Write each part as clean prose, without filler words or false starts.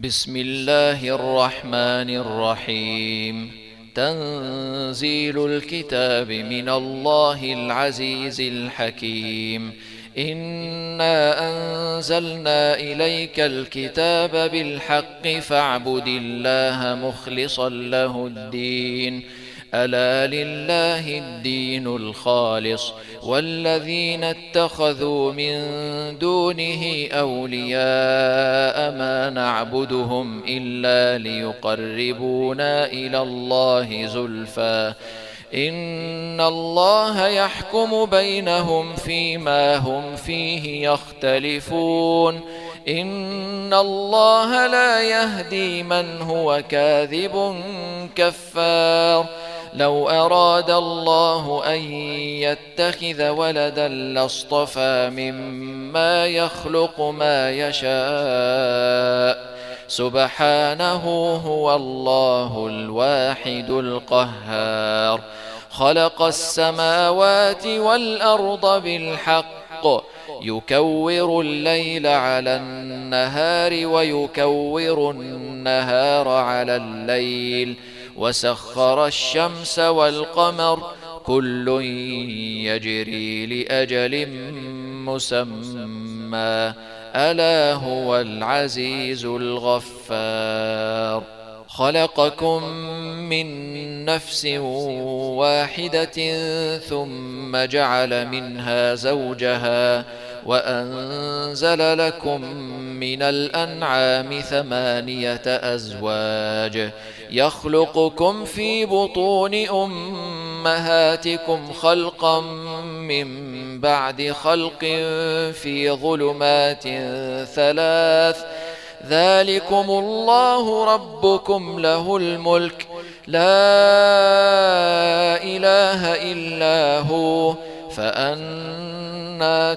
بسم الله الرحمن الرحيم. تنزيل الكتاب من الله العزيز الحكيم. إنا أنزلنا إليك الكتاب بالحق فاعبد الله مخلصا له الدين. ألا لله الدين الخالص والذين اتخذوا من دونه أولياء ما نعبدهم إلا ليقربونا إلى الله زلفى إن الله يحكم بينهم فيما هم فيه يختلفون. إن الله لا يهدي من هو كاذب كفار. لو أراد الله أن يتخذ ولدا لاصطفى مما يخلق ما يشاء سبحانه هو الله الواحد القهار. خلق السماوات والأرض بالحق يكور الليل على النهار ويكور النهار على الليل وسخر الشمس والقمر كل يجري لأجل مسمى ألا هو العزيز الغفار. خلقكم من نفس واحدة ثم جعل منها زوجها وأنزل لكم من الأنعام 8 أزواج يخلقكم في بطون أمهاتكم خلقا من بعد خلق في ظلمات 3 ذلكم الله ربكم له الملك لا إله إلا هو فأنى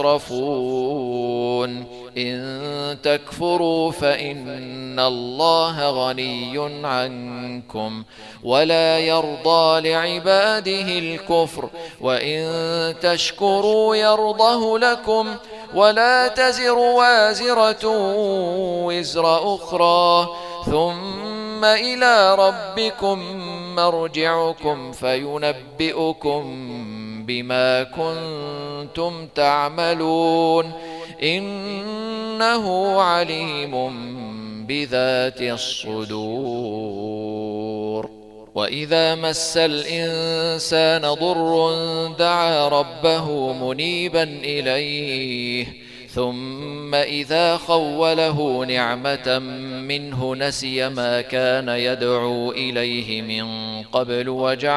تصرفون. إن تكفروا فإن الله غني عنكم ولا يرضى لعباده الكفر وإن تشكروا يرضه لكم ولا تزر وازرة وزر أخرى ثم إلى ربكم مرجعكم فينبئكم بما كنتم تعملون إنه عليم بذات الصدور. وإذا مس الإنسان ضر دعا ربه منيبا إليه ثم إذا خوله نعمة منه نسي ما كان يدعو إليه من قبل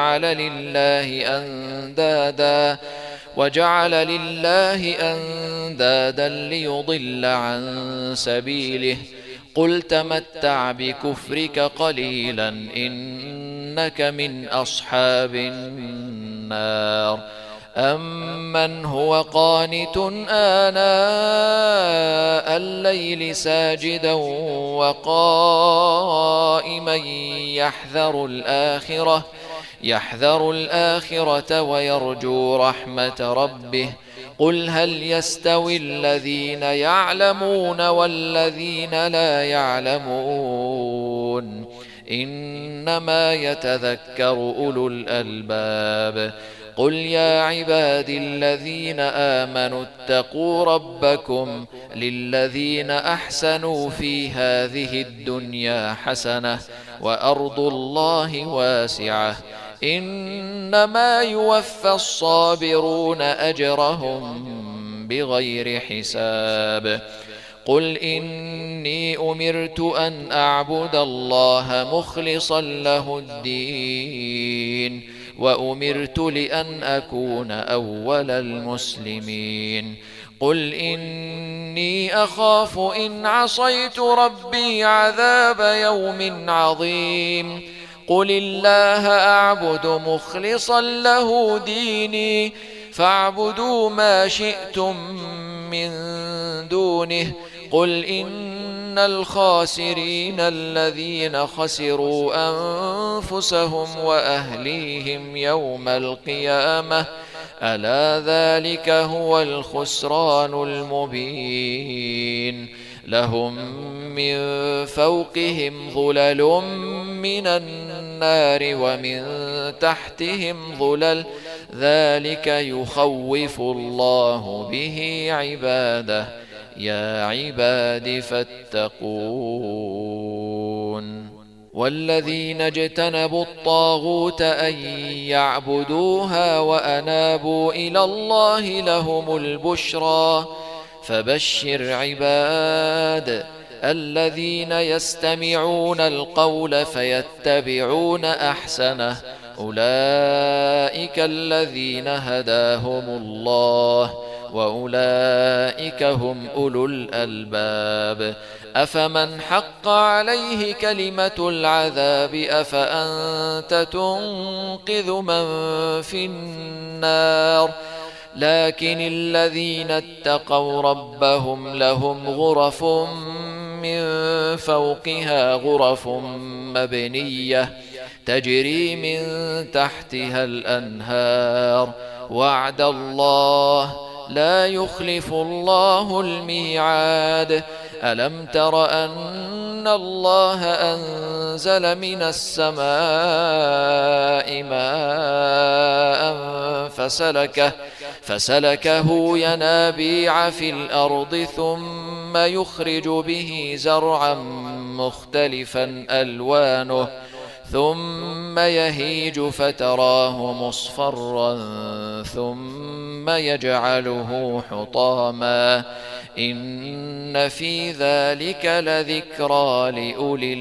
وجعل لله أندادا ليضل عن سبيله. قل تمتع بكفرك قليلا إنك من أصحاب النار. أمن هو قانت آناء الليل ساجدا وقائما يحذر الآخرة ويرجو رحمة ربه. قل هل يستوي الذين يعلمون والذين لا يعلمون إنما يتذكر أولو الألباب. قل يا عبادي الذين آمنوا اتقوا ربكم للذين أحسنوا في هذه الدنيا حسنة وأرض الله واسعة إنما يوفى الصابرون أجرهم بغير حساب. قل إني أمرت أن أعبد الله مخلصا له الدين وأمرت لأن أكون أول المسلمين. قل إني أخاف إن عصيت ربي عذاب يوم عظيم. قل الله أعبد مخلصا له ديني فاعبدوا ما شئتم من دونه. قل إن الخاسرين الذين خسروا أنفسهم وأهليهم يوم القيامة ألا ذلك هو الخسران المبين. لهم من فوقهم ظلل من النار ومن تحتهم ظلل ذلك يخوف الله به عباده يا عباد فاتقون والذين اجتنبوا الطاغوت أن يعبدوها وأنابوا إلى الله لهم البشرى فبشر عباد الذين يستمعون القول فيتبعون أحسنه أولئك الذين هداهم الله وأولئك هم أولو الألباب أفمن حق عليه كلمة العذاب أفأنت تنقذ من في النار لكن الذين اتقوا ربهم لهم غرف من فوقها غرف مبنية تجري من تحتها الأنهار وعد الله لا يخلف الله الميعاد ألم تر أن الله أنزل من السماء ماء فسلكه ينابيع في الأرض ثم يخرج به زرعا مختلفا ألوانه ثم يهيج فتراه مصفرا ثم يجعله حطاما إن في ذلك لذكرى لأولي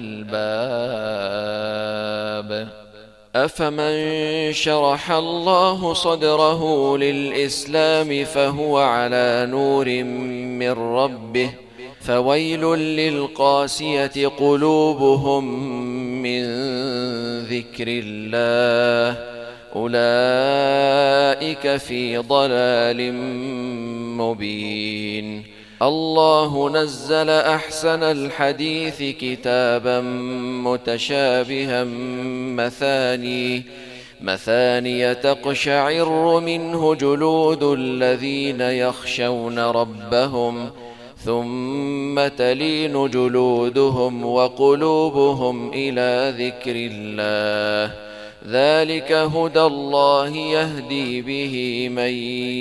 الألباب أفمن شرح الله صدره للإسلام فهو على نور من ربه فويل للقاسية قلوبهم من ذكر الله أولئك في ضلال مبين الله نزل أحسن الحديث كتابا متشابها مثاني تقشعر منه جلود الذين يخشون ربهم ثم تلين جلودهم وقلوبهم إلى ذكر الله ذلك هدى الله يهدي به من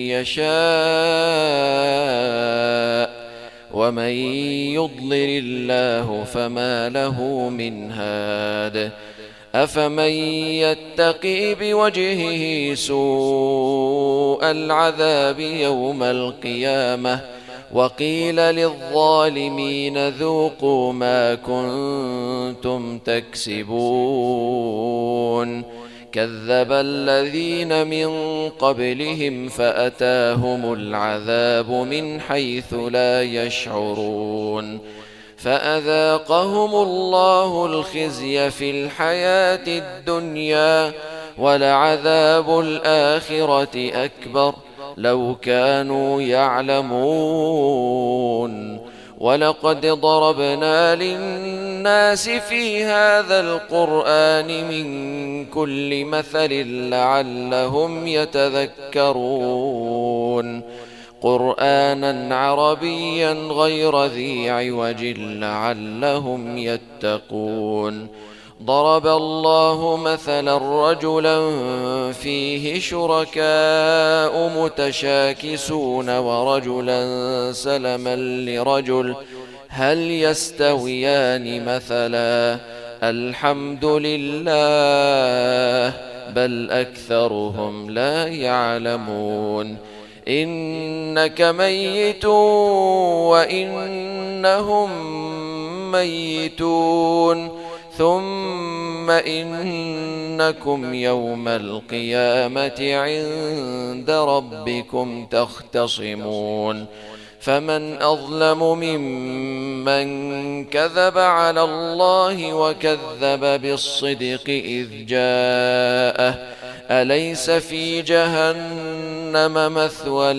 يشاء ومن يضلل الله فما له من هاد أفمن يتقي بوجهه سوء العذاب يوم القيامة وقيل للظالمين ذوقوا ما كنتم تكسبون كذب الذين من قبلهم فأتاهم العذاب من حيث لا يشعرون فأذاقهم الله الخزي في الحياة الدنيا ولعذاب الآخرة أكبر لو كانوا يعلمون ولقد ضربنا للناس في هذا القرآن من كل مثل لعلهم يتذكرون قرآنا عربيا غير ذي عوج لعلهم يتقون ضرب الله مثلا رجلا فيه شركاء متشاكسون ورجلا سلما لرجل هل يستويان مثلا الحمد لله بل أكثرهم لا يعلمون إنك ميت وإنهم ميتون ثم إنكم يوم القيامة عند ربكم تختصمون فمن أظلم ممن كذب على الله وكذب بالصدق إذ جاءه أليس في جهنم مثوى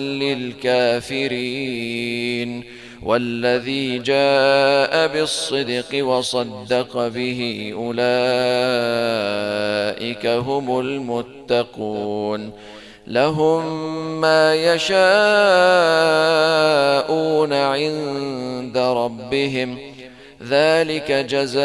للكافرين والذي جاء بالصدق وصدق به أولئك هم المتقون لهم ما يشاءون عند ربهم ذلك جزاء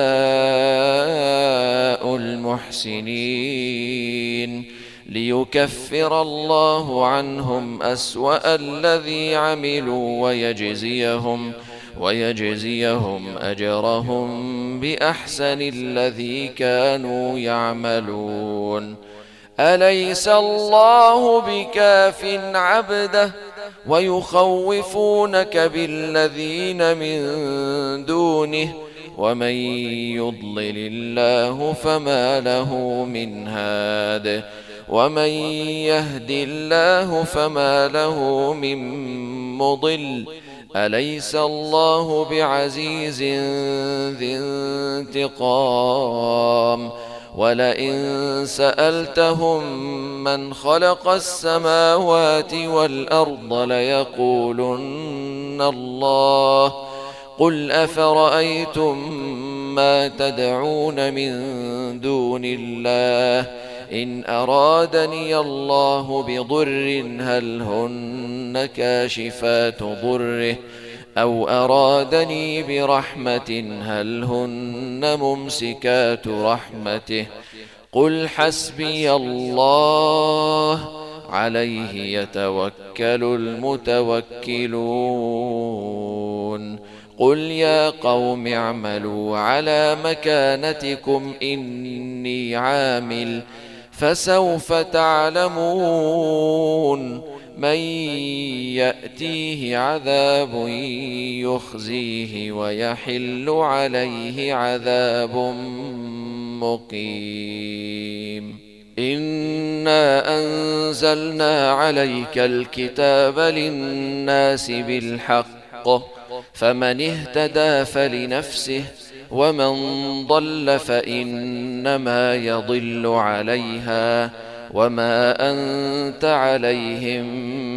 المحسنين ليكفر الله عنهم أسوأ الذي عملوا ويجزيهم أجرهم بأحسن الذي كانوا يعملون أليس الله بكاف عبده ويخوفونك بالذين من دونه ومن يضلل الله فما له من هاد ومن يهد الله فما له من مضل أليس الله بعزيز ذي انتقام ولئن سألتهم من خلق السماوات والأرض ليقولن الله قل أفرأيتم ما تدعون من دون الله إن أرادني الله بضر هل هن كاشفات ضره أو أرادني برحمة هل هن ممسكات رحمته قل حسبي الله عليه يتوكل المتوكلون قل يا قوم اعملوا على مكانتكم إني عامل فسوف تعلمون من يأتيه عذاب يخزيه ويحل عليه عذاب مقيم إنا أنزلنا عليك الكتاب للناس بالحق فمن اهتدى فلنفسه ومن ضل فإنما يضل عليها وما أنت عليهم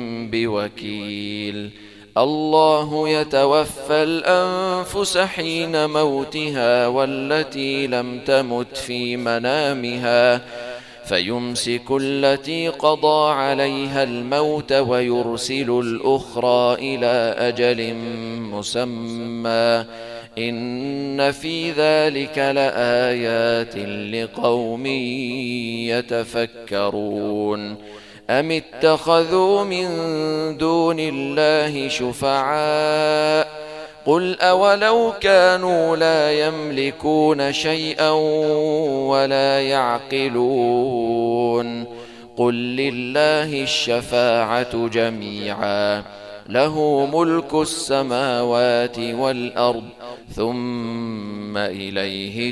بوكيل الله يتوفى الأنفس حين موتها والتي لم تمت في منامها فيمسك التي قضى عليها الموت ويرسل الأخرى إلى أجل مسمى إن في ذلك لآيات لقوم يتفكرون أم اتخذوا من دون الله شفعاء قل أولو كانوا لا يملكون شيئا ولا يعقلون قل لله الشفاعة جميعا له ملك السماوات والأرض ثم إليه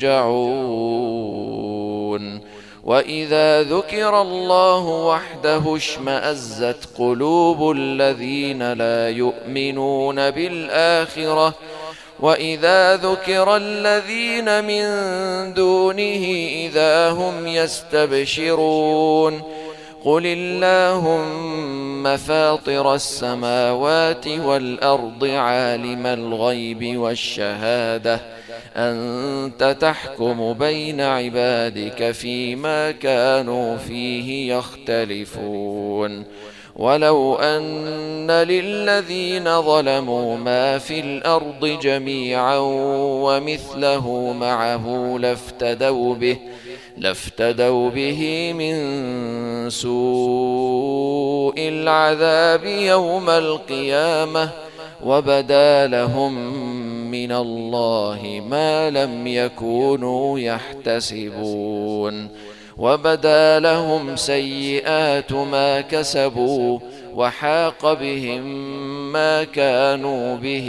ترجعون وإذا ذكر الله وحده اشمأزت قلوب الذين لا يؤمنون بالآخرة وإذا ذكر الذين من دونه إذا هم يستبشرون قل اللهم فاطر السماوات والأرض عالم الغيب والشهادة أنت تحكم بين عبادك فيما كانوا فيه يختلفون ولو أن للذين ظلموا ما في الأرض جميعا ومثله معه لافتدوا به من سوء العذاب يوم القيامة وبدا لهم من الله ما لم يكونوا يحتسبون وبدا لهم سيئات ما كسبوا وحاق بهم ما كانوا به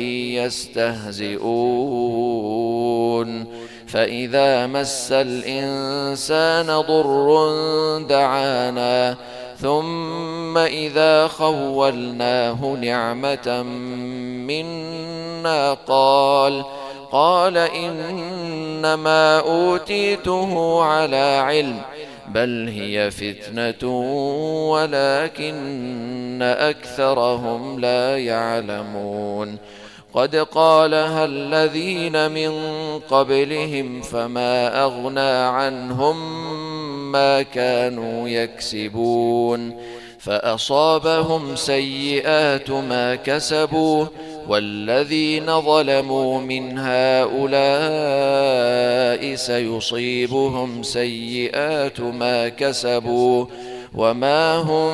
يستهزئون فإذا مس الإنسان ضر دعانا ثم إذا خولناه نعمة منا قال إنما أوتيته على علم بل هي فتنة ولكن أكثرهم لا يعلمون قد قالها الذين من قبلهم فما أغنى عنهم ما كانوا يكسبون فأصابهم سيئات ما كسبوا والذين ظلموا من هؤلاء سيصيبهم سيئات ما كسبوا وما هم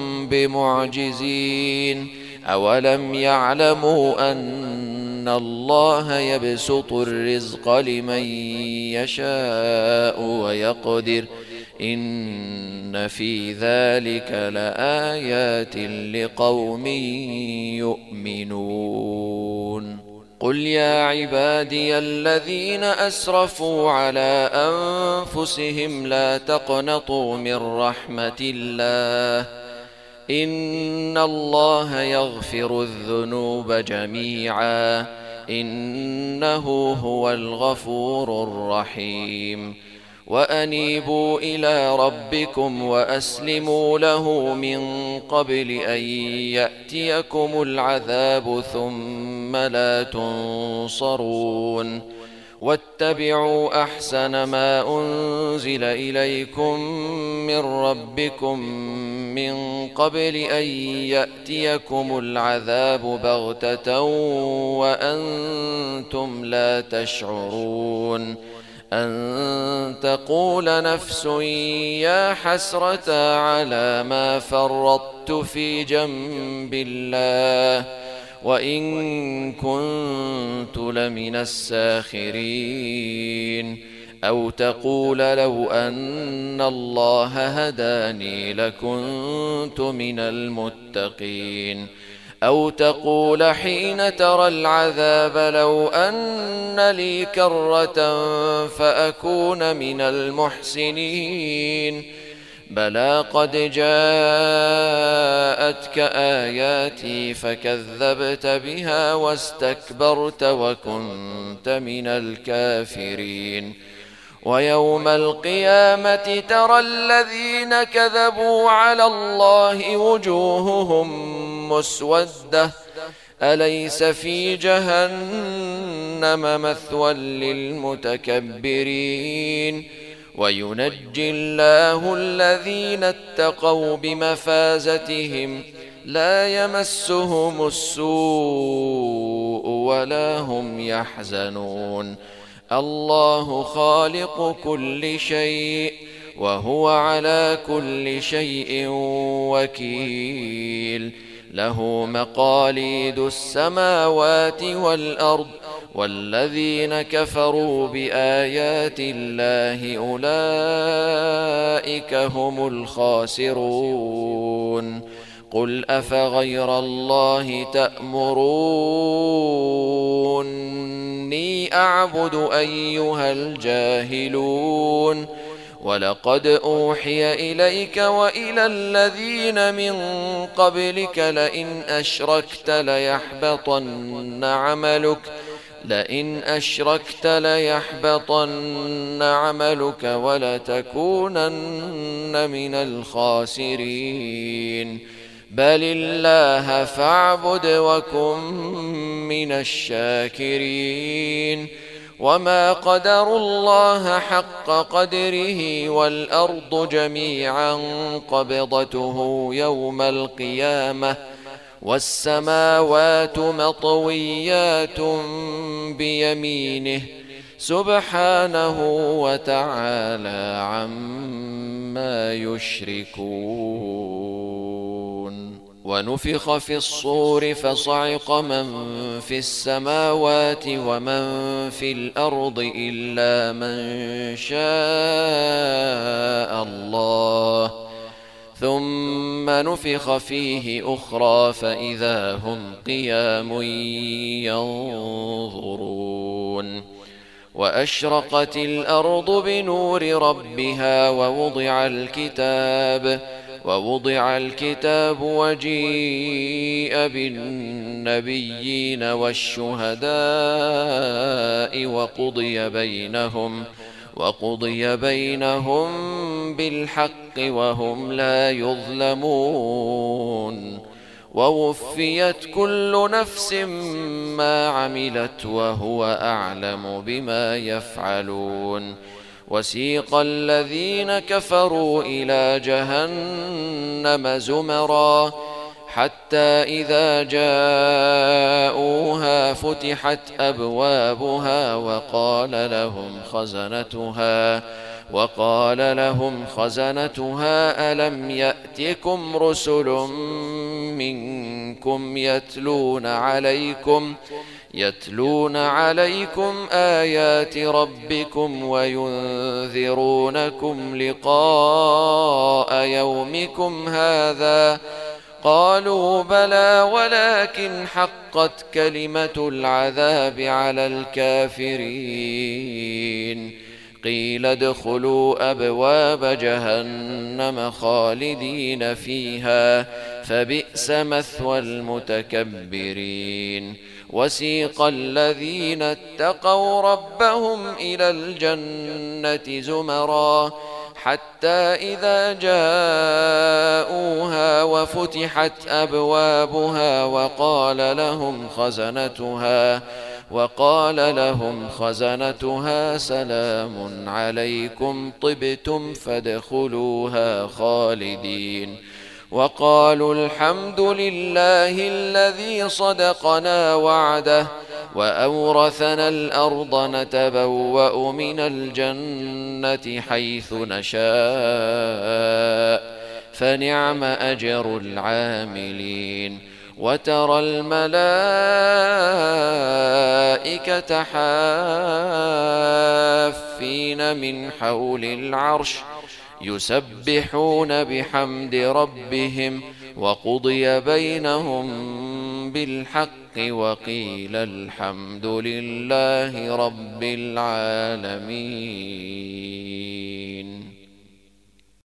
بمعجزين أولم يعلموا أن الله يبسط الرزق لمن يشاء ويقدر إن في ذلك لآيات لقوم يؤمنون قل يا عبادي الذين أسرفوا على أنفسهم لا تقنطوا من رحمة الله إن الله يغفر الذنوب جميعا إنه هو الغفور الرحيم وأنيبوا إلى ربكم وأسلموا له من قبل أن يأتيكم العذاب ثم لا تنصرون واتبعوا أحسن ما أنزل إليكم من ربكم من قبل أن يأتيكم العذاب بغتة وأنتم لا تشعرون أن تقول نفس يا حسرة على ما فرطت في جنب الله وإن كنت لمن الساخرين أو تقول لو أن الله هداني لكنت من المتقين أو تقول حين ترى العذاب لو أن لي كرة فأكون من المحسنين بلى قد جاءتك آياتي فكذبت بها واستكبرت وكنت من الكافرين ويوم القيامة ترى الذين كذبوا على الله وجوههم مسودة أليس في جهنم مثوى للمتكبرين وينجي الله الذين اتقوا بمفازتهم لا يمسهم السوء ولا هم يحزنون الله خالق كل شيء وهو على كل شيء وكيل له مقاليد السماوات والأرض والذين كفروا بآيات الله أولئك هم الخاسرون قل أفغير الله تأمروني أعبد أيها الجاهلون ولقد أوحي إليك وإلى الذين من قبلك لئن أشركت ليحبطن عملك ولتكونن من الخاسرين بل الله فاعبد وكن من الشاكرين وما قدروا الله حق قدره والأرض جميعا قبضته يوم القيامة والسماوات مطويات بيمينه سبحانه وتعالى عما يشركون ونفخ في الصور فصعق من في السماوات ومن في الأرض إلا من شاء الله ثم نفخ فيه أخرى فإذا هم قيام ينظرون وأشرقت الأرض بنور ربها ووضع الكتاب وجيء بالنبيين والشهداء وقضي بينهم بالحق وهم لا يظلمون ووفيت كل نفس ما عملت وهو أعلم بما يفعلون وسيق الذين كفروا إلى جهنم زمرا حتى إذا جاءوها فتحت أبوابها وقال لهم خزنتها ألم يأتكم رسل منكم يتلون عليكم آيات ربكم وينذرونكم لقاء يومكم هذا؟ قالوا بلى ولكن حقت كلمة العذاب على الكافرين. قيل ادخلوا أبواب جهنم خالدين فيها فبئس مثوى المتكبرين. وسيق الذين اتقوا ربهم إلى الجنة زمرا حتى إذا جاءوها وفتحت أبوابها وقال لهم خزنتها سلام عليكم طبتم فادخلوها خالدين. وقالوا الحمد لله الذي صدقنا وعده وأورثنا الأرض نتبوأ من الجنة حيث نشاء فنعم أجر العاملين. وترى الملائكة حافين من حول العرش يسبحون بحمد ربهم وقضي بينهم بالحق وقيل الحمد لله رب العالمين.